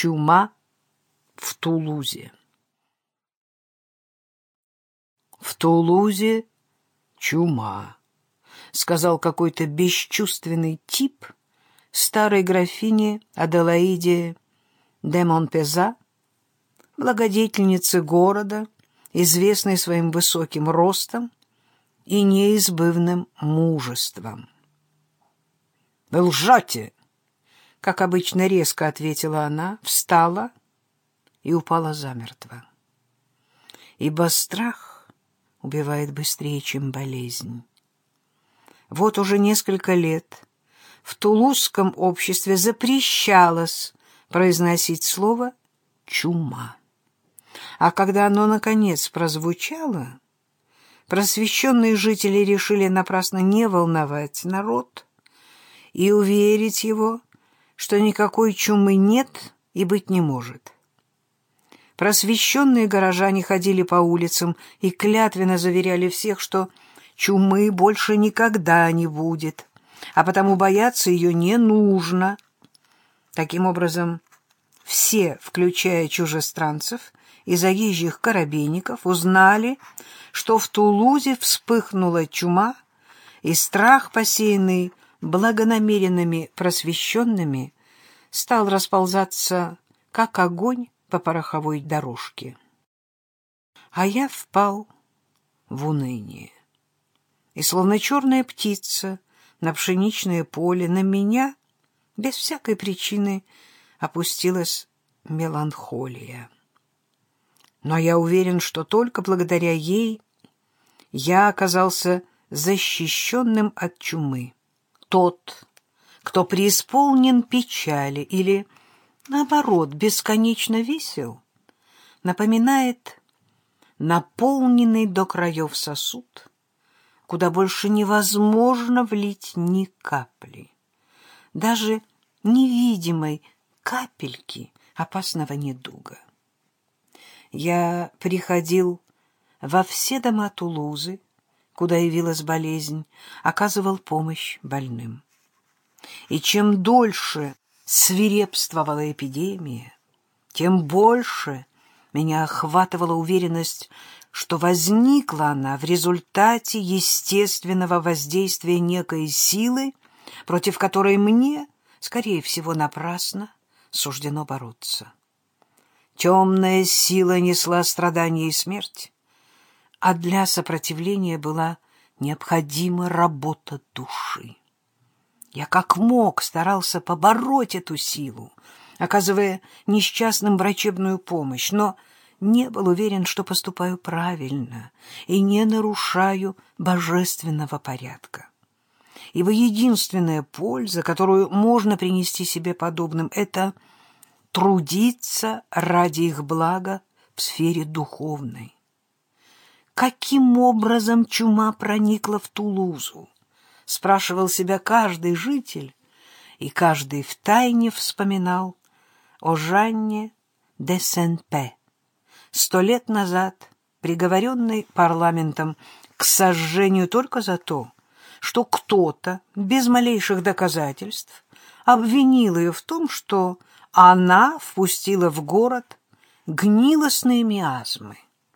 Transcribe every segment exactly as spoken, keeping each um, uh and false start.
Чума в Тулузе. «В Тулузе чума», — сказал какой-то бесчувственный тип старой графине Аделаиде де Монпеза, благодетельнице города, известной своим высоким ростом и неизбывным мужеством. «Вы лжете!» — как обычно резко ответила она, встала и упала замертво. Ибо страх убивает быстрее, чем болезнь. Вот уже несколько лет в тулузском обществе запрещалось произносить слово «чума». А когда оно, наконец, прозвучало, просвещенные жители решили напрасно не волновать народ и уверить его, что никакой чумы нет и быть не может. Просвещенные горожане ходили по улицам и клятвенно заверяли всех, что чумы больше никогда не будет, а потому бояться ее не нужно. Таким образом, все, включая чужестранцев и заезжих корабейников, узнали, что в Тулузе вспыхнула чума, и страх, посеянный благонамеренными просвещенными, стал расползаться, как огонь по пороховой дорожке. А я впал в уныние. И, словно черная птица на пшеничное поле, на меня без всякой причины опустилась меланхолия. Но я уверен, что только благодаря ей я оказался защищенным от чумы. Тот, кто преисполнен печали или, наоборот, бесконечно весел, напоминает наполненный до краев сосуд, куда больше невозможно влить ни капли, даже невидимой капельки опасного недуга. Я приходил во все дома Тулузы, куда явилась болезнь, оказывал помощь больным. И чем дольше свирепствовала эпидемия, тем больше меня охватывала уверенность, что возникла она в результате естественного воздействия некой силы, против которой мне, скорее всего, напрасно суждено бороться. Темная сила несла страдания и смерть, а для сопротивления была необходима работа души. Я как мог старался побороть эту силу, оказывая несчастным врачебную помощь, но не был уверен, что поступаю правильно и не нарушаю божественного порядка. Ибо единственная польза, которую можно принести себе подобным, это трудиться ради их блага в сфере духовной. Каким образом чума проникла в Тулузу? Спрашивал себя каждый житель, и каждый втайне вспоминал о Жанне де Сен-Пе, сто лет назад приговоренной парламентом к сожжению только за то, что кто-то без малейших доказательств обвинил ее в том, что она впустила в город гнилостные миазмы.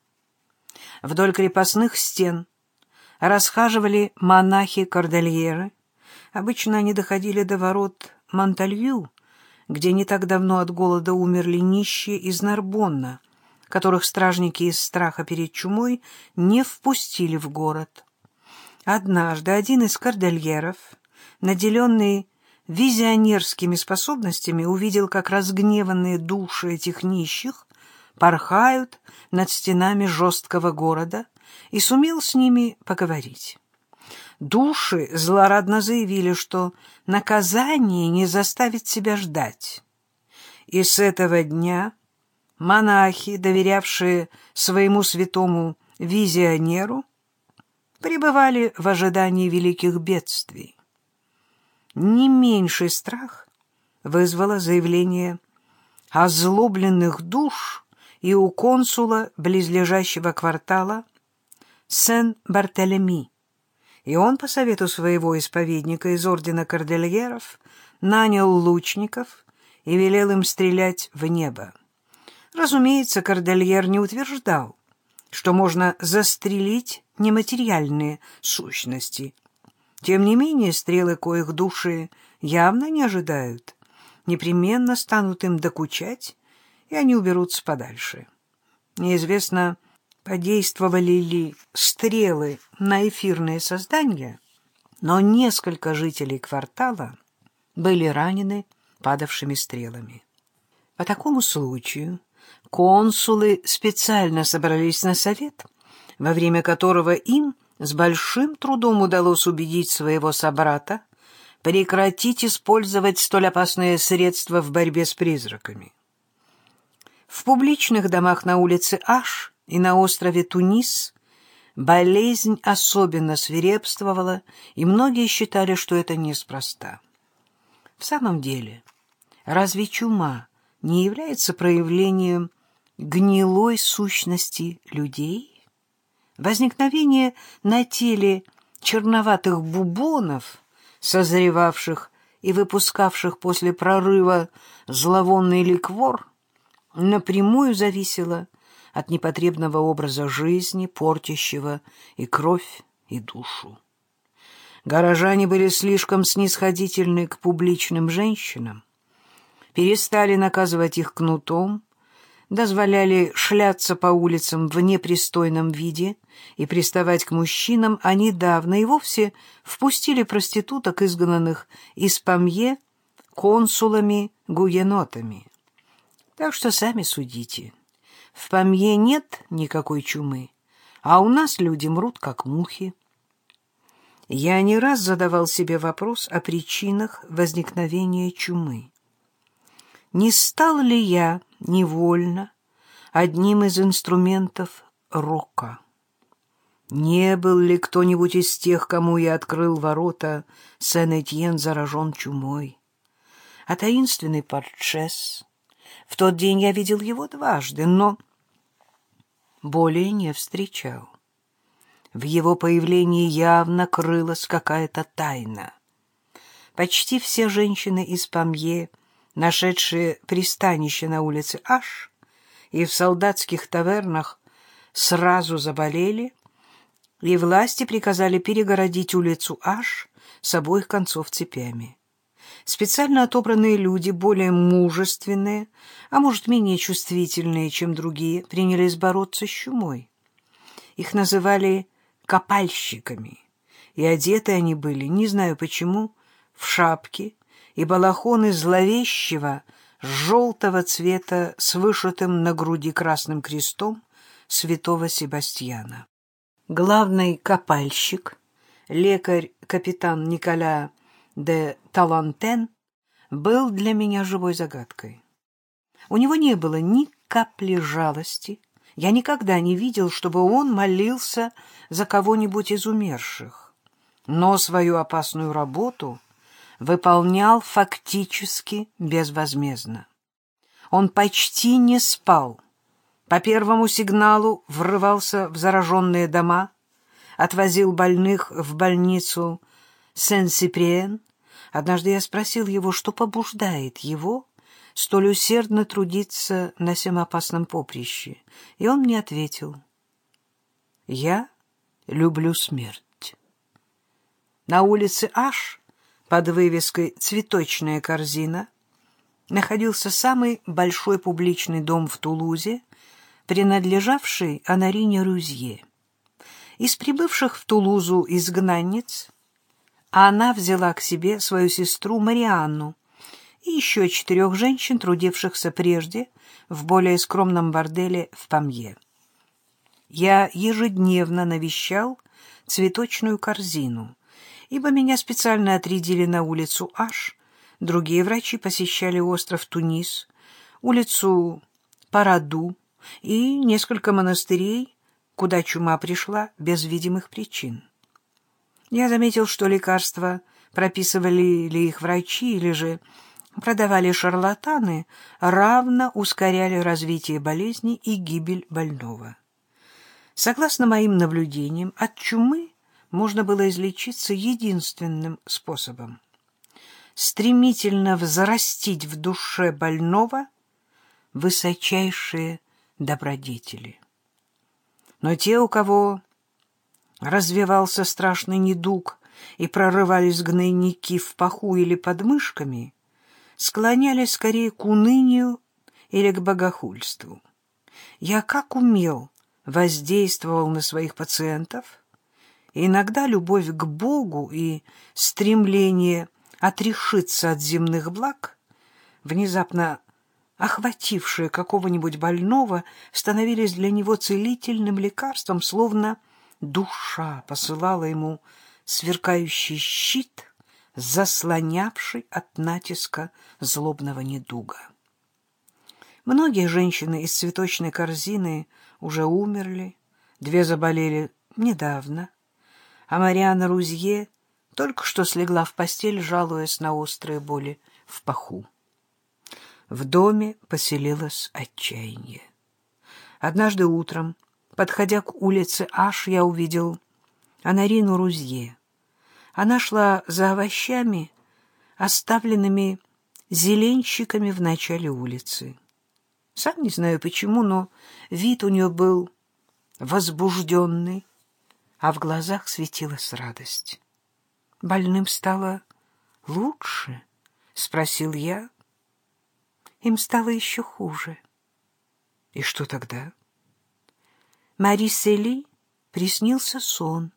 Вдоль крепостных стен расхаживали монахи-кордильеры. Обычно они доходили до ворот Монталью, где не так давно от голода умерли нищие из Нарбонна, которых стражники из страха перед чумой не впустили в город. Однажды один из кордильеров, наделенный визионерскими способностями, увидел, как разгневанные души этих нищих порхают над стенами жесткого города, и сумел с ними поговорить. Души злорадно заявили, что наказание не заставит себя ждать. И с этого дня монахи, доверявшие своему святому визионеру, пребывали в ожидании великих бедствий. Не меньший страх вызвало заявление озлобленных душ и у консула близлежащего квартала Сен-Бартелеми, и он, по совету своего исповедника из ордена кордильеров, нанял лучников и велел им стрелять в небо. Разумеется, Кордельер не утверждал, что можно застрелить нематериальные сущности. Тем не менее, стрелы, коих души явно не ожидают, непременно станут им докучать, и они уберутся подальше. Неизвестно, подействовали ли стрелы на эфирные создания, но несколько жителей квартала были ранены падавшими стрелами. По такому случаю консулы специально собрались на совет, во время которого им с большим трудом удалось убедить своего собрата прекратить использовать столь опасные средства в борьбе с призраками. В публичных домах на улице Аш и на острове Тунис болезнь особенно свирепствовала, и многие считали, что это неспроста. В самом деле, разве чума не является проявлением гнилой сущности людей? Возникновение на теле черноватых бубонов, созревавших и выпускавших после прорыва зловонный ликвор, напрямую зависело от непотребного образа жизни, портящего и кровь, и душу. Горожане были слишком снисходительны к публичным женщинам, перестали наказывать их кнутом, дозволяли шляться по улицам в непристойном виде и приставать к мужчинам, а недавно и вовсе впустили проституток, изгнанных из Памье консулами-гуенотами. Так что сами судите. В Памье нет никакой чумы, а у нас люди мрут, как мухи. Я не раз задавал себе вопрос о причинах возникновения чумы. Не стал ли я невольно одним из инструментов рока? Не был ли кто-нибудь из тех, кому я открыл ворота Сен-Этьен, заражен чумой? А таинственный Парчес? В тот день я видел его дважды, но более не встречал. В его появлении явно крылась какая-то тайна. Почти все женщины из Памье, нашедшие пристанище на улице Аш и в солдатских тавернах, сразу заболели, и власти приказали перегородить улицу Аш с обоих концов цепями. Специально отобранные люди, более мужественные, а может, менее чувствительные, чем другие, принялись бороться с чумой. Их называли копальщиками, и одеты они были, не знаю почему, в шапки и балахоны зловещего желтого цвета с вышитым на груди красным крестом святого Себастьяна. Главный копальщик, лекарь-капитан Николя де Талантен, был для меня живой загадкой. У него не было ни капли жалости. Я никогда не видел, чтобы он молился за кого-нибудь из умерших, но свою опасную работу выполнял фактически безвозмездно. Он почти не спал. По первому сигналу врывался в зараженные дома, отвозил больных в больницу Сен-Сиприен. Однажды я спросил его, что побуждает его столь усердно трудиться на сем опасном поприще, и он мне ответил: «Я люблю смерть». На улице Аш под вывеской «Цветочная корзина» находился самый большой публичный дом в Тулузе, принадлежавший Анарине Рюзье. Из прибывших в Тулузу изгнанниц она взяла к себе свою сестру Марианну и еще четырех женщин, трудившихся прежде в более скромном борделе в Памье. Я ежедневно навещал цветочную корзину, ибо меня специально отрядили на улицу Аш. Другие врачи посещали остров Тунис, улицу Параду и несколько монастырей, куда чума пришла без видимых причин. Я заметил, что лекарства прописывали ли их врачи или же продавали шарлатаны, равно ускоряли развитие болезни и гибель больного. Согласно моим наблюдениям, от чумы можно было излечиться единственным способом. стремительно взрастить в душе больного высочайшие добродетели. Но те, у кого развивался страшный недуг и прорывались гнойники в паху или под мышками, склонялись скорее к унынию или к богохульству. Я как умел воздействовал на своих пациентов, и иногда любовь к Богу и стремление отрешиться от земных благ, внезапно охватившие какого-нибудь больного, становились для него целительным лекарством, словно душа посылала ему сверкающий щит, заслонявший от натиска злобного недуга. Многие женщины из цветочной корзины уже умерли, две заболели недавно, а Марианна Рузье только что слегла в постель, жалуясь на острые боли в паху. В доме поселилось отчаяние. Однажды утром, подходя к улице Аш, я увидел Анарину Рузье. Она шла за овощами, оставленными зеленщиками в начале улицы. Сам не знаю почему, но вид у нее был возбужденный, а в глазах светилась радость. «Больным стало лучше?» — спросил я. Им стало еще хуже. И что тогда? Мари Сели приснился сон.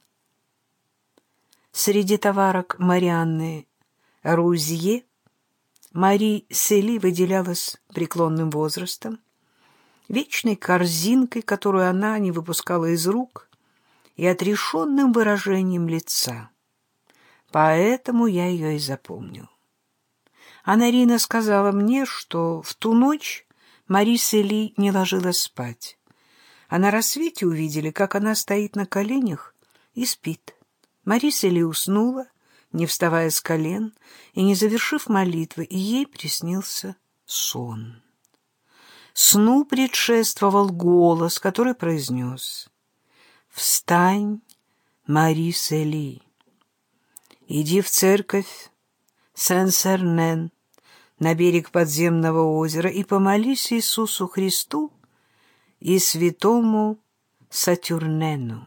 Среди товарок Марианны Рузье Мари Сели выделялась преклонным возрастом, вечной корзинкой, которую она не выпускала из рук, и отрешенным выражением лица. Поэтому я ее и запомнил. Анарина сказала мне, что в ту ночь Мари Сели не ложилась спать, а на рассвете увидели, как она стоит на коленях и спит. Мари Сели уснула, не вставая с колен и не завершив молитвы, и ей приснился сон. Сну предшествовал голос, который произнес: «Встань, Мари Сели, иди в церковь Сен-Сернен, на берег подземного озера, и помолись Иисусу Христу и святому Сатюрнену».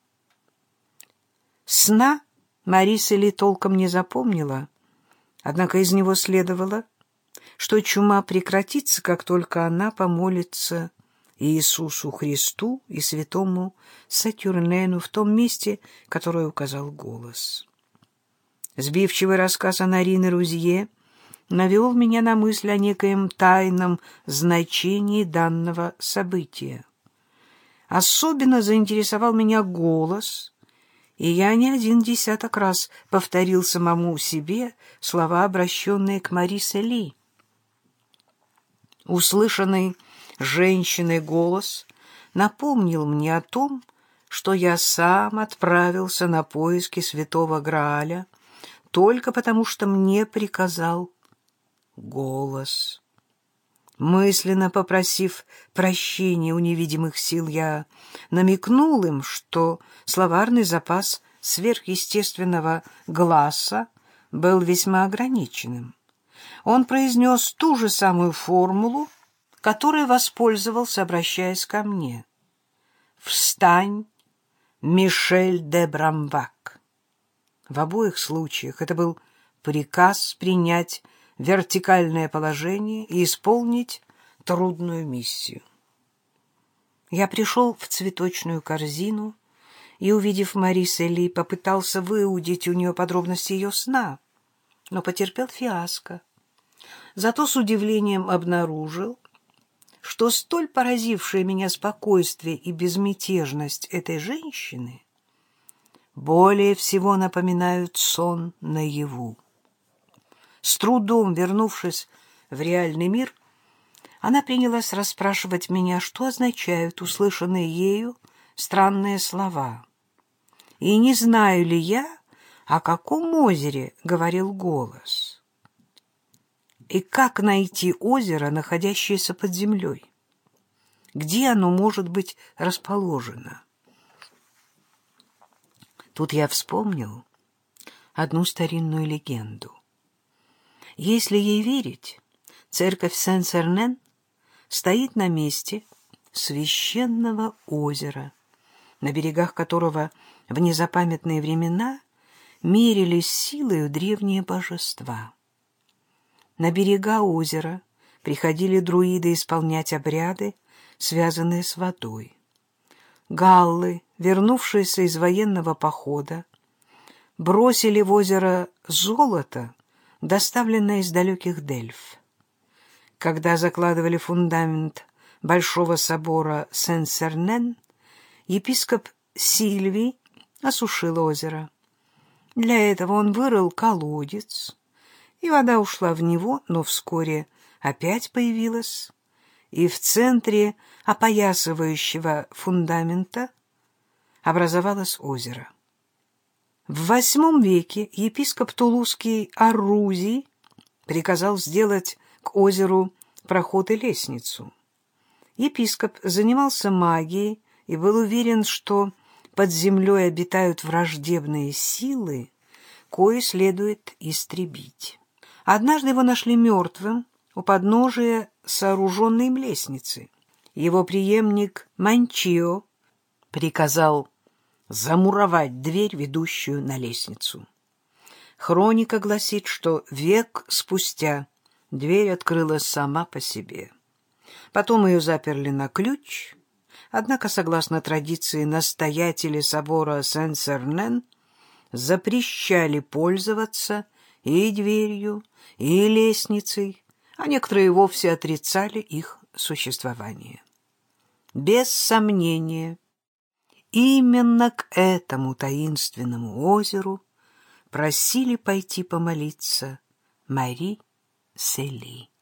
Сна Мари Сели толком не запомнила, однако из него следовало, что чума прекратится, как только она помолится Иисусу Христу и святому Сатюрнену в том месте, которое указал голос. Сбивчивый рассказ Анарины Рузье навел меня на мысль о некоем тайном значении данного события. Особенно заинтересовал меня голос, и я не один десяток раз повторил самому себе слова, обращенные к Мари Сели. Услышанный женщиной голос напомнил мне о том, что я сам отправился на поиски святого Грааля только потому, что мне приказал голос. Мысленно попросив прощения у невидимых сил, я намекнул им, что словарный запас сверхъестественного гласа был весьма ограниченным. Он произнес ту же самую формулу, которой воспользовался, обращаясь ко мне. «Встань, Мишель де Брамбак». В обоих случаях это был приказ принять вертикальное положение и исполнить трудную миссию. Я пришел в цветочную корзину и, увидев Мари Сели, попытался выудить у нее подробности ее сна, но потерпел фиаско. Зато с удивлением обнаружил, что столь поразившее меня спокойствие и безмятежность этой женщины более всего напоминают сон наяву. С трудом вернувшись в реальный мир, она принялась расспрашивать меня, что означают услышанные ею странные слова. И не знаю ли я, о каком озере говорил голос. И как найти озеро, находящееся под землей? Где оно может быть расположено? Тут я вспомнил одну старинную легенду. Если ей верить, церковь Сен-Сернен стоит на месте священного озера, на берегах которого в незапамятные времена мерились силою древние божества. На берега озера приходили друиды исполнять обряды, связанные с водой. Галлы, вернувшиеся из военного похода, бросили в озеро золото, доставленное из далеких Дельф. Когда закладывали фундамент Большого собора Сен-Сернен, епископ Сильвий осушил озеро. Для этого он вырыл колодец, и вода ушла в него, но вскоре опять появилась, и в центре опоясывающего фундамента образовалось озеро. В восьмом веке епископ Тулузский Аррузий приказал сделать к озеру проход и лестницу. Епископ занимался магией и был уверен, что под землей обитают враждебные силы, кои следует истребить. Однажды его нашли мертвым у подножия сооруженной им лестницы. Его преемник Манчио приказал замуровать дверь, ведущую на лестницу. Хроника гласит, что век спустя дверь открылась сама по себе. Потом ее заперли на ключ, однако, согласно традиции, настоятели собора Сен-Сернен запрещали пользоваться и дверью, и лестницей, а некоторые вовсе отрицали их существование. Без сомнения, именно к этому таинственному озеру просили пойти помолиться Мари Сели.